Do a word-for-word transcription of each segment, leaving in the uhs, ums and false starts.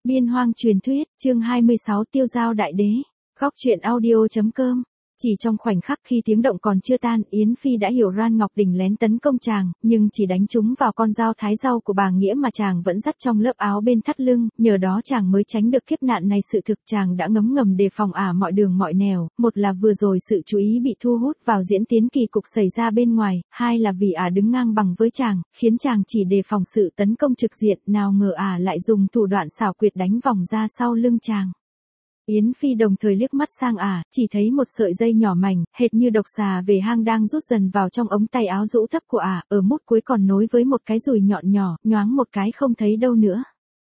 Biên hoang truyền thuyết, chương hai mươi sáu Tiêu Giao đại đế. Góc truyện audio chấm com. Chỉ trong khoảnh khắc khi tiếng động còn chưa tan, Yến Phi đã hiểu Ran Ngọc Đình lén tấn công chàng, nhưng chỉ đánh trúng vào con dao thái rau của bà Nghĩa mà chàng vẫn dắt trong lớp áo bên thắt lưng, nhờ đó chàng mới tránh được kiếp nạn này. Sự thực chàng đã ngấm ngầm đề phòng ả mọi đường mọi nẻo, một là vừa rồi sự chú ý bị thu hút vào diễn tiến kỳ cục xảy ra bên ngoài, hai là vì ả đứng ngang bằng với chàng, khiến chàng chỉ đề phòng sự tấn công trực diện, nào ngờ ả lại dùng thủ đoạn xảo quyệt đánh vòng ra sau lưng chàng. Yến Phi đồng thời liếc mắt sang ả, chỉ thấy một sợi dây nhỏ mảnh, hệt như độc xà về hang đang rút dần vào trong ống tay áo rũ thấp của ả, ở mút cuối còn nối với một cái dùi nhọn nhỏ, nhoáng một cái không thấy đâu nữa.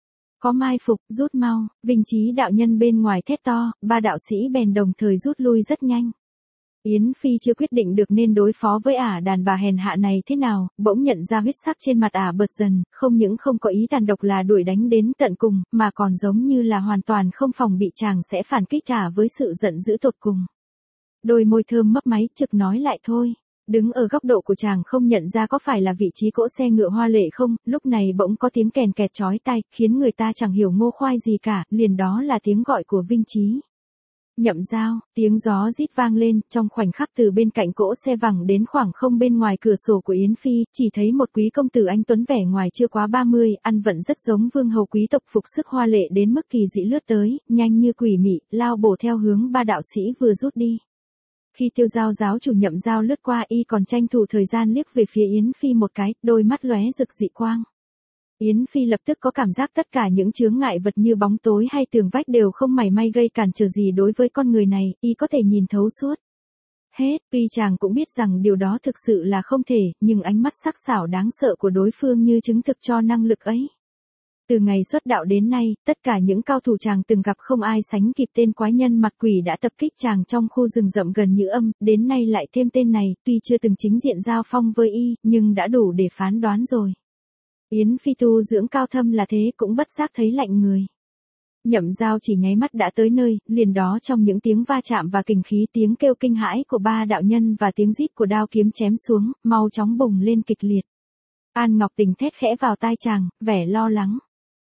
Có mai phục, rút mau, Vinh Chí đạo nhân bên ngoài thét to, ba đạo sĩ bèn đồng thời rút lui rất nhanh. Yến Phi chưa quyết định được nên đối phó với ả đàn bà hèn hạ này thế nào, bỗng nhận ra huyết sắc trên mặt ả bật dần, không những không có ý tàn độc là đuổi đánh đến tận cùng, mà còn giống như là hoàn toàn không phòng bị chàng sẽ phản kích ả với sự giận dữ tột cùng. Đôi môi thơm mấp máy trực nói lại thôi. Đứng ở góc độ của chàng không nhận ra có phải là vị trí cỗ xe ngựa hoa lệ không, lúc này bỗng có tiếng kèn kẹt chói tai, khiến người ta chẳng hiểu ngô khoai gì cả, liền đó là tiếng gọi của Vinh Chí. Nhậm Giao, tiếng gió rít vang lên, trong khoảnh khắc từ bên cạnh cỗ xe vẳng đến khoảng không bên ngoài cửa sổ của Yến Phi, chỉ thấy một quý công tử anh tuấn vẻ ngoài chưa quá ba mươi, ăn vận rất giống vương hầu quý tộc phục sức hoa lệ đến mức kỳ dị lướt tới, nhanh như quỷ mị, lao bổ theo hướng ba đạo sĩ vừa rút đi. Khi Tiêu Giao giáo chủ Nhậm Giao lướt qua y còn tranh thủ thời gian liếc về phía Yến Phi một cái, đôi mắt lóe rực dị quang. Yến Phi lập tức có cảm giác tất cả những chướng ngại vật như bóng tối hay tường vách đều không mảy may gây cản trở gì đối với con người này, y có thể nhìn thấu suốt. Hết, tuy chàng cũng biết rằng điều đó thực sự là không thể, nhưng ánh mắt sắc sảo đáng sợ của đối phương như chứng thực cho năng lực ấy. Từ ngày xuất đạo đến nay, tất cả những cao thủ chàng từng gặp không ai sánh kịp tên quái nhân mặt quỷ đã tập kích chàng trong khu rừng rậm gần Nhữ Âm, đến nay lại thêm tên này, tuy chưa từng chính diện giao phong với y, nhưng đã đủ để phán đoán rồi. Yến Phi tu dưỡng cao thâm là thế cũng bất giác thấy lạnh người. Nhậm Giao chỉ nháy mắt đã tới nơi, liền đó trong những tiếng va chạm và kình khí, tiếng kêu kinh hãi của ba đạo nhân và tiếng rít của đao kiếm chém xuống, mau chóng bùng lên kịch liệt. An Ngọc Tình thét khẽ vào tai chàng, vẻ lo lắng.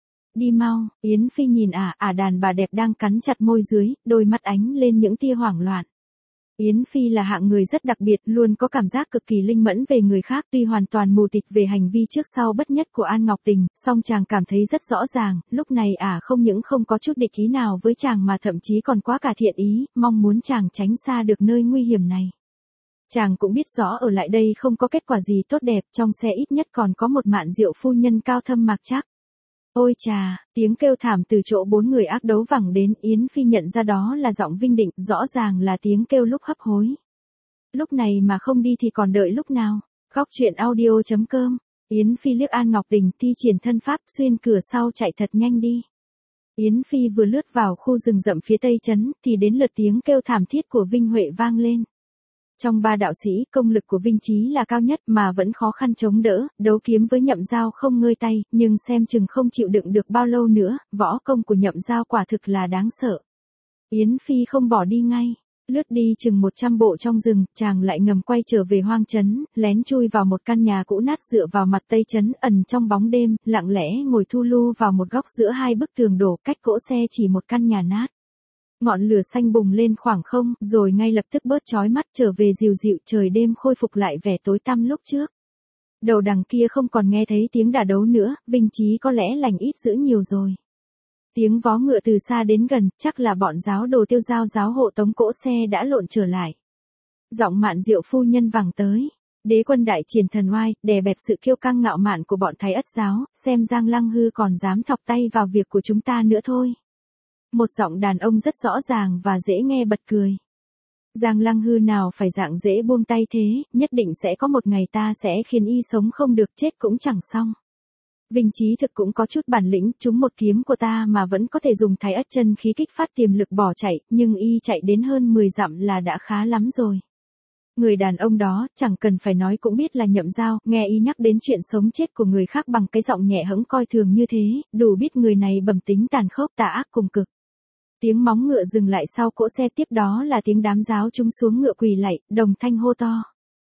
Đi mau, Yến Phi nhìn ả, ả đàn bà đẹp đang cắn chặt môi dưới, đôi mắt ánh lên những tia hoảng loạn. Yến Phi là hạng người rất đặc biệt, luôn có cảm giác cực kỳ linh mẫn về người khác, tuy hoàn toàn mù tịt về hành vi trước sau bất nhất của An Ngọc Tình, song chàng cảm thấy rất rõ ràng, lúc này ả không những không có chút địch ý nào với chàng mà thậm chí còn quá cả thiện ý, mong muốn chàng tránh xa được nơi nguy hiểm này. Chàng cũng biết rõ ở lại đây không có kết quả gì tốt đẹp, trong xe ít nhất còn có một Mạn Diệu phu nhân cao thâm mạc trác. Ôi chà, tiếng kêu thảm từ chỗ bốn người ác đấu vẳng đến, Yến Phi nhận ra đó là giọng Vinh Định, rõ ràng là tiếng kêu lúc hấp hối. Lúc này mà không đi thì còn đợi lúc nào? Góc truyện audio chấm com. Yến Phi liếc An Ngọc Tình, thi triển thân pháp xuyên cửa sau chạy thật nhanh đi. Yến Phi vừa lướt vào khu rừng rậm phía tây trấn, thì đến lượt tiếng kêu thảm thiết của Vinh Huệ vang lên. Trong ba đạo sĩ, công lực của Vinh Chí là cao nhất mà vẫn khó khăn chống đỡ, đấu kiếm với Nhậm Giao không ngơi tay, nhưng xem chừng không chịu đựng được bao lâu nữa, võ công của Nhậm Giao quả thực là đáng sợ. Yến Phi không bỏ đi ngay, lướt đi chừng một trăm bộ trong rừng, chàng lại ngầm quay trở về hoang trấn, lén chui vào một căn nhà cũ nát dựa vào mặt tây trấn, ẩn trong bóng đêm, lặng lẽ ngồi thu lu vào một góc giữa hai bức tường đổ, cách cỗ xe chỉ một căn nhà nát. Ngọn lửa xanh bùng lên khoảng không, rồi ngay lập tức bớt chói mắt, trở về dịu dịu, trời đêm khôi phục lại vẻ tối tăm lúc trước. Đầu đằng kia không còn nghe thấy tiếng đả đấu nữa, Vinh Chí có lẽ lành ít dữ nhiều rồi. Tiếng vó ngựa từ xa đến gần, chắc là bọn giáo đồ Tiêu Giao giáo hộ tống cỗ xe đã lộn trở lại. Giọng Mạn Diệu phu nhân vẳng tới. Đế quân đại triển thần oai, đè bẹp sự kiêu căng ngạo mạn của bọn Thái Ất giáo, xem Giang Lăng Hư còn dám thọc tay vào việc của chúng ta nữa thôi. Một giọng đàn ông rất rõ ràng và dễ nghe bật cười. Giang Lăng Hư nào phải dạng dễ buông tay thế, nhất định sẽ có một ngày ta sẽ khiến y sống không được, chết cũng chẳng xong. Vinh Chí thực cũng có chút bản lĩnh, trúng một kiếm của ta mà vẫn có thể dùng Thái Ất chân khí kích phát tiềm lực bỏ chạy, nhưng y chạy đến hơn mười dặm là đã khá lắm rồi. Người đàn ông đó, chẳng cần phải nói cũng biết là Nhậm Giao, nghe y nhắc đến chuyện sống chết của người khác bằng cái giọng nhẹ hẫng coi thường như thế, đủ biết người này bẩm tính tàn khốc tà ác cùng cực. Tiếng móng ngựa dừng lại sau cỗ xe, tiếp đó là tiếng đám giáo chúng xuống ngựa quỳ lạy, đồng thanh hô to.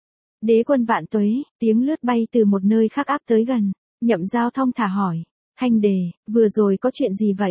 Đế quân vạn tuế, tiếng lướt bay từ một nơi khác áp tới gần. Nhậm Giao thong thả hỏi. Hành đề, vừa rồi có chuyện gì vậy?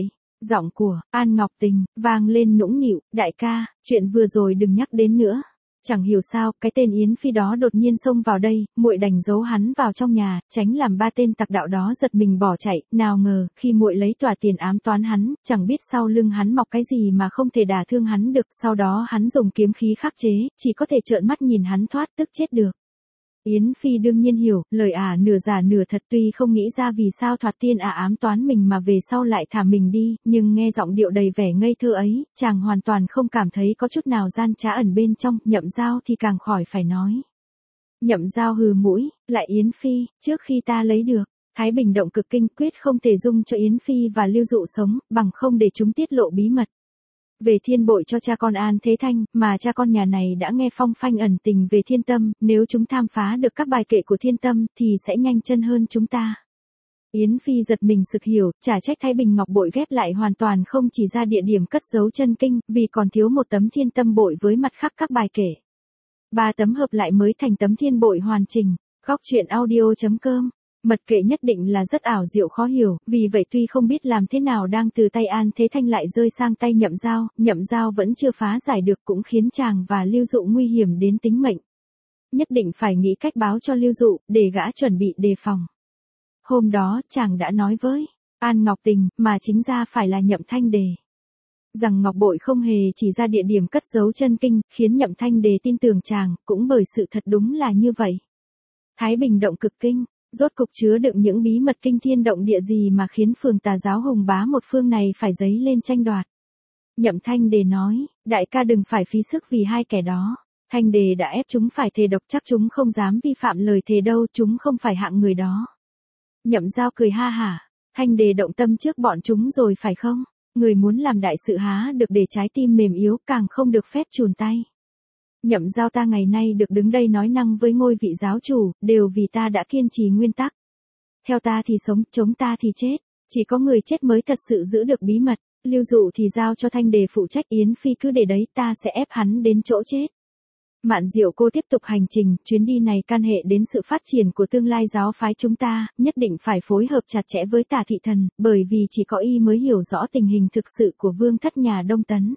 Giọng của An Ngọc Tình vang lên nũng nịu, đại ca, chuyện vừa rồi đừng nhắc đến nữa. Chẳng hiểu sao, cái tên Yến Phi đó đột nhiên xông vào đây, muội đành giấu hắn vào trong nhà, tránh làm ba tên tặc đạo đó giật mình bỏ chạy, nào ngờ, khi muội lấy tòa tiền ám toán hắn, chẳng biết sau lưng hắn mọc cái gì mà không thể đả thương hắn được, sau đó hắn dùng kiếm khí khắc chế, chỉ có thể trợn mắt nhìn hắn thoát tức chết được. Yến Phi đương nhiên hiểu, lời ả nửa giả nửa thật, tuy không nghĩ ra vì sao thoạt tiên ả ám toán mình mà về sau lại thả mình đi, nhưng nghe giọng điệu đầy vẻ ngây thơ ấy, chàng hoàn toàn không cảm thấy có chút nào gian trá ẩn bên trong, Nhậm Giao thì càng khỏi phải nói. Nhậm Giao hừ mũi, lại Yến Phi, trước khi ta lấy được, Thái Bình động cực kinh quyết không thể dung cho Yến Phi và Lưu Dụ sống, bằng không để chúng tiết lộ bí mật. Về thiên bội cho cha con An Thế Thanh, mà cha con nhà này đã nghe phong phanh ẩn tình về Thiên Tâm, nếu chúng tham phá được các bài kệ của Thiên Tâm, thì sẽ nhanh chân hơn chúng ta. Yến Phi giật mình sực hiểu, chả trách Thái Bình ngọc bội ghép lại hoàn toàn không chỉ ra địa điểm cất giấu chân kinh, vì còn thiếu một tấm Thiên Tâm bội với mặt khác các bài kệ. Ba tấm hợp lại mới thành tấm thiên bội hoàn chỉnh. Góc truyện audio chấm com. Mật kệ nhất định là rất ảo diệu khó hiểu, vì vậy tuy không biết làm thế nào đang từ tay An Thế Thanh lại rơi sang tay Nhậm Giao, Nhậm Giao vẫn chưa phá giải được cũng khiến chàng và Lưu Dụ nguy hiểm đến tính mệnh. Nhất định phải nghĩ cách báo cho Lưu Dụ, để gã chuẩn bị đề phòng. Hôm đó, chàng đã nói với An Ngọc Tình, mà chính ra phải là Nhậm Thanh Đề, rằng ngọc bội không hề chỉ ra địa điểm cất giấu chân kinh, khiến Nhậm Thanh Đề tin tưởng chàng, cũng bởi sự thật đúng là như vậy. Thái Bình động cực kinh, rốt cục chứa đựng những bí mật kinh thiên động địa gì mà khiến phường tà giáo hùng bá một phương này phải dấy lên tranh đoạt. Nhậm Thanh Đề nói, đại ca đừng phải phí sức vì hai kẻ đó. Thanh Đề đã ép chúng phải thề độc, chắc chúng không dám vi phạm lời thề đâu, chúng không phải hạng người đó. Nhậm Giao cười ha hả, Thanh Đề động tâm trước bọn chúng rồi phải không? Người muốn làm đại sự há được để trái tim mềm yếu, càng không được phép chùn tay. Nhậm Giao ta ngày nay được đứng đây nói năng với ngôi vị giáo chủ, đều vì ta đã kiên trì nguyên tắc. Theo ta thì sống, chống ta thì chết. Chỉ có người chết mới thật sự giữ được bí mật. Lưu Dụ thì giao cho Thanh Đề phụ trách, Yến Phi cứ để đấy, ta sẽ ép hắn đến chỗ chết. Mạn Diệu cô tiếp tục hành trình, chuyến đi này can hệ đến sự phát triển của tương lai giáo phái chúng ta, nhất định phải phối hợp chặt chẽ với Tả Thị Thần, bởi vì chỉ có y mới hiểu rõ tình hình thực sự của vương thất nhà Đông Tấn.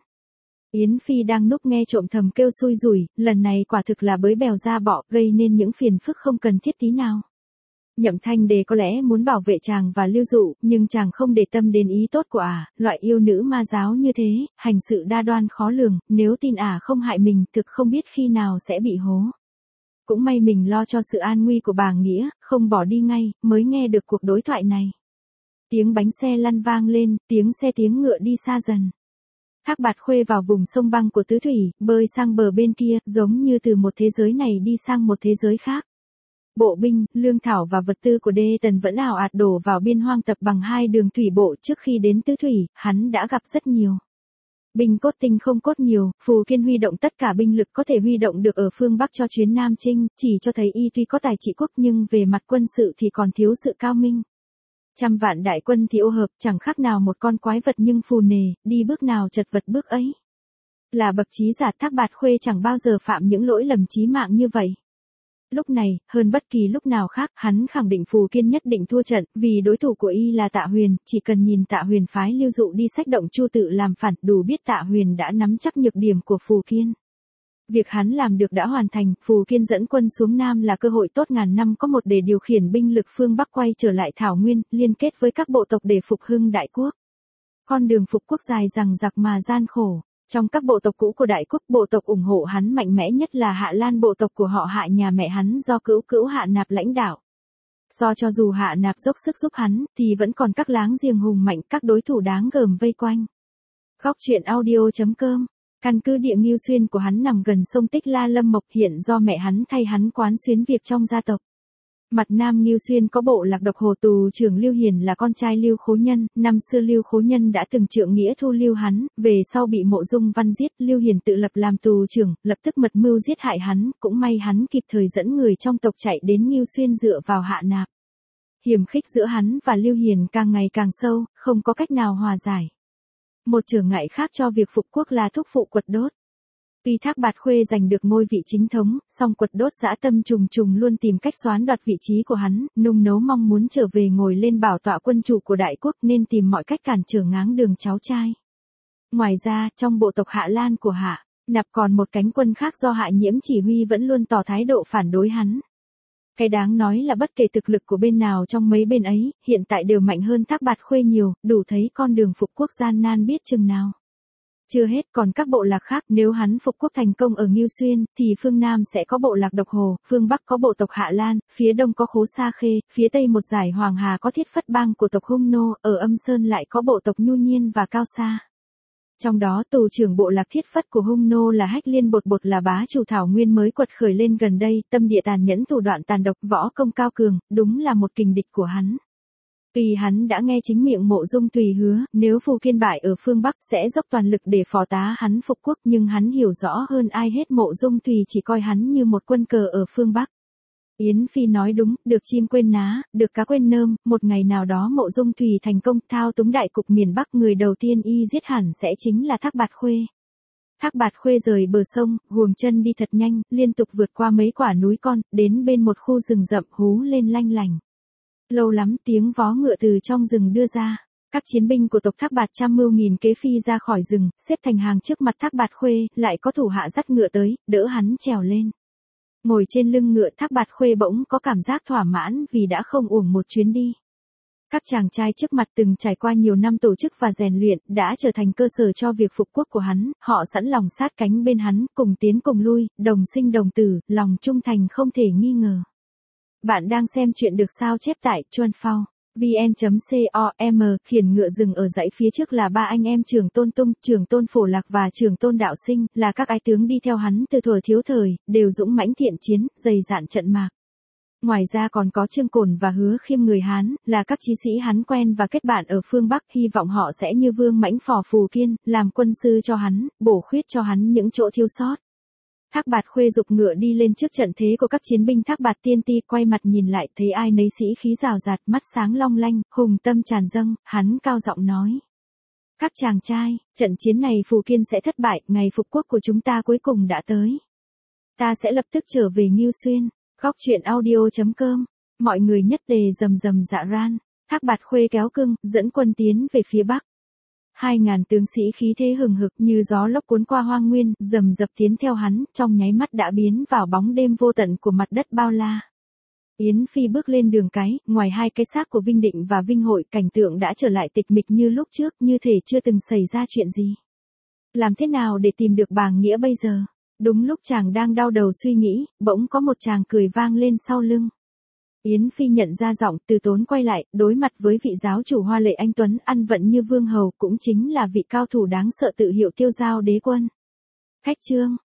Yến Phi đang núp nghe trộm thầm kêu xui rủi, lần này quả thực là bới bèo ra bọ, gây nên những phiền phức không cần thiết tí nào. Nhậm Thanh Đề có lẽ muốn bảo vệ chàng và Lưu Dụ, nhưng chàng không để tâm đến ý tốt của ả, loại yêu nữ ma giáo như thế, hành sự đa đoan khó lường, nếu tin ả không hại mình, thực không biết khi nào sẽ bị hố. Cũng may mình lo cho sự an nguy của bà Nghĩa, không bỏ đi ngay, mới nghe được cuộc đối thoại này. Tiếng bánh xe lăn vang lên, tiếng xe tiếng ngựa đi xa dần. Thác Bạt Khuê vào vùng sông băng của Tứ Thủy, bơi sang bờ bên kia, giống như từ một thế giới này đi sang một thế giới khác. Bộ binh, lương thảo và vật tư của Đê Tần vẫn ào ạt đổ vào biên hoang tập bằng hai đường thủy bộ. Trước khi đến Tứ Thủy, hắn đã gặp rất nhiều binh cốt tinh không cốt nhiều, Phù Kiên huy động tất cả binh lực có thể huy động được ở phương Bắc cho chuyến Nam Chinh, chỉ cho thấy y tuy có tài trị quốc nhưng về mặt quân sự thì còn thiếu sự cao minh. Trăm vạn đại quân thì ô hợp, chẳng khác nào một con quái vật nhưng phù nề, đi bước nào chật vật bước ấy. Là bậc trí giả, Thác Bạt Khuê chẳng bao giờ phạm những lỗi lầm chí mạng như vậy. Lúc này, hơn bất kỳ lúc nào khác, hắn khẳng định Phù Kiên nhất định thua trận, vì đối thủ của y là Tạ Huyền, chỉ cần nhìn Tạ Huyền phái Lưu Dụ đi xách động Chu Tự làm phản, đủ biết Tạ Huyền đã nắm chắc nhược điểm của Phù Kiên. Việc hắn làm được đã hoàn thành, Phù Kiên dẫn quân xuống Nam là cơ hội tốt ngàn năm có một để điều khiển binh lực phương Bắc quay trở lại Thảo Nguyên, liên kết với các bộ tộc để phục hưng đại quốc. Con đường phục quốc dài dằng dặc mà gian khổ. Trong các bộ tộc cũ của đại quốc, bộ tộc ủng hộ hắn mạnh mẽ nhất là Hạ Lan, bộ tộc của họ Hạ nhà mẹ hắn do cữu cữu Hạ Nạp lãnh đạo. Do cho dù Hạ Nạp dốc sức giúp hắn, thì vẫn còn các láng giềng hùng mạnh, các đối thủ đáng gờm vây quanh. Góc truyện audio chấm com. Căn cứ địa Ngưu Xuyên của hắn nằm gần sông Tích La Lâm Mộc, hiện do mẹ hắn thay hắn quán xuyến việc trong gia tộc. Mặt Nam Ngưu Xuyên có bộ lạc độc hồ tù trưởng Lưu Hiền là con trai Lưu Khố Nhân, năm xưa Lưu Khố Nhân đã từng trượng nghĩa thu lưu hắn, về sau bị Mộ Dung Văn giết, Lưu Hiền tự lập làm tù trưởng, lập tức mật mưu giết hại hắn, cũng may hắn kịp thời dẫn người trong tộc chạy đến Ngưu Xuyên dựa vào Hạ Nạp. Hiềm khích giữa hắn và Lưu Hiền càng ngày càng sâu, không có cách nào hòa giải. Một trở ngại khác cho việc phục quốc là thúc phụ Quật Đốt. Tuy Thác Bạt Khuê giành được ngôi vị chính thống, song Quật Đốt dã tâm trùng trùng luôn tìm cách xoán đoạt vị trí của hắn, nung nấu mong muốn trở về ngồi lên bảo tọa quân chủ của đại quốc nên tìm mọi cách cản trở ngáng đường cháu trai. Ngoài ra, trong bộ tộc Hạ Lan của Hạ Nạp còn một cánh quân khác do Hạ Nhiễm chỉ huy vẫn luôn tỏ thái độ phản đối hắn. Cái đáng nói là bất kể thực lực của bên nào trong mấy bên ấy, hiện tại đều mạnh hơn Thác Bạt Khuê nhiều, đủ thấy con đường phục quốc gian nan biết chừng nào. Chưa hết, còn các bộ lạc khác, nếu hắn phục quốc thành công ở Ngưu Xuyên, thì phương Nam sẽ có bộ lạc Độc Hồ, phương Bắc có bộ tộc Hạ Lan, phía Đông có Khố Sa Khê, phía Tây một dải Hoàng Hà có Thiết Phất Bang của tộc Hung Nô, ở Âm Sơn lại có bộ tộc Nhu Nhiên và Cao Sa. Trong đó tù trưởng bộ lạc Thiết Phất của Hung Nô là Hách Liên Bột Bột là bá chủ Thảo Nguyên mới quật khởi lên gần đây, tâm địa tàn nhẫn thủ đoạn tàn độc, võ công cao cường, đúng là một kình địch của hắn. Tuy hắn đã nghe chính miệng Mộ Dung Tùy hứa, nếu Phù Kiên bại ở phương Bắc sẽ dốc toàn lực để phò tá hắn phục quốc, nhưng hắn hiểu rõ hơn ai hết Mộ Dung Tùy chỉ coi hắn như một quân cờ ở phương Bắc. Yến Phi nói đúng, được chim quên ná, được cá quên nơm, một ngày nào đó Mộ Dung Tùy thành công thao túng đại cục miền Bắc, người đầu tiên y giết hẳn sẽ chính là Thác Bạt Khuê. Thác Bạt Khuê rời bờ sông, guồng chân đi thật nhanh, liên tục vượt qua mấy quả núi con, đến bên một khu rừng rậm hú lên lanh lành. Lâu lắm tiếng vó ngựa từ trong rừng đưa ra. Các chiến binh của tộc Thác Bạt trăm mưu nghìn kế phi ra khỏi rừng, xếp thành hàng trước mặt Thác Bạt Khuê, lại có thủ hạ dắt ngựa tới, đỡ hắn trèo lên. Ngồi trên lưng ngựa, Thác Bạt Khuê bỗng có cảm giác thỏa mãn vì đã không uổng một chuyến đi. Các chàng trai trước mặt từng trải qua nhiều năm tổ chức và rèn luyện, đã trở thành cơ sở cho việc phục quốc của hắn, họ sẵn lòng sát cánh bên hắn, cùng tiến cùng lui, đồng sinh đồng tử, lòng trung thành không thể nghi ngờ. Bạn đang xem chuyện được sao chép tại chuan phao vn chấm com, khiển ngựa dừng ở dãy phía trước là ba anh em Trường Tôn Tung, Trường Tôn Phổ Lạc và Trường Tôn Đạo Sinh, là các ái tướng đi theo hắn từ thuở thiếu thời, đều dũng mãnh thiện chiến, dày dạn trận mạc. Ngoài ra còn có Trương Cổn và Hứa Khiêm người Hán, là các chí sĩ hắn quen và kết bạn ở phương Bắc, hy vọng họ sẽ như Vương Mãnh Phò Phù Kiên, làm quân sư cho hắn, bổ khuyết cho hắn những chỗ thiếu sót. Thác Bạt Khuê giục ngựa đi lên trước trận thế của các chiến binh Thác Bạt Tiên Ti, quay mặt nhìn lại thấy ai nấy sĩ khí rào rạt, mắt sáng long lanh, hùng tâm tràn dâng, hắn cao giọng nói: Các chàng trai, trận chiến này Phù Kiên sẽ thất bại, ngày phục quốc của chúng ta cuối cùng đã tới. Ta sẽ lập tức trở về Ngưu Xuyên. Góc truyện audio chấm com. Mọi người nhất tề rầm rầm dạ ran. Thác Bạt Khuê kéo cưng, dẫn quân tiến về phía Bắc. Hai ngàn tướng sĩ khí thế hừng hực như gió lốc cuốn qua hoang nguyên, rầm rập tiến theo hắn, trong nháy mắt đã biến vào bóng đêm vô tận của mặt đất bao la. Yến Phi bước lên đường cái, ngoài hai cái xác của Vinh Định và Vinh Hội, cảnh tượng đã trở lại tịch mịch như lúc trước, như thể chưa từng xảy ra chuyện gì. Làm thế nào để tìm được Bàng Nghĩa bây giờ? Đúng lúc chàng đang đau đầu suy nghĩ, bỗng có một chàng cười vang lên sau lưng. Yến Phi nhận ra giọng, từ tốn quay lại, đối mặt với vị giáo chủ hoa lệ anh tuấn, ăn vận như vương hầu, cũng chính là vị cao thủ đáng sợ tự hiệu Tiêu Giao Đế Quân. Khách Trương,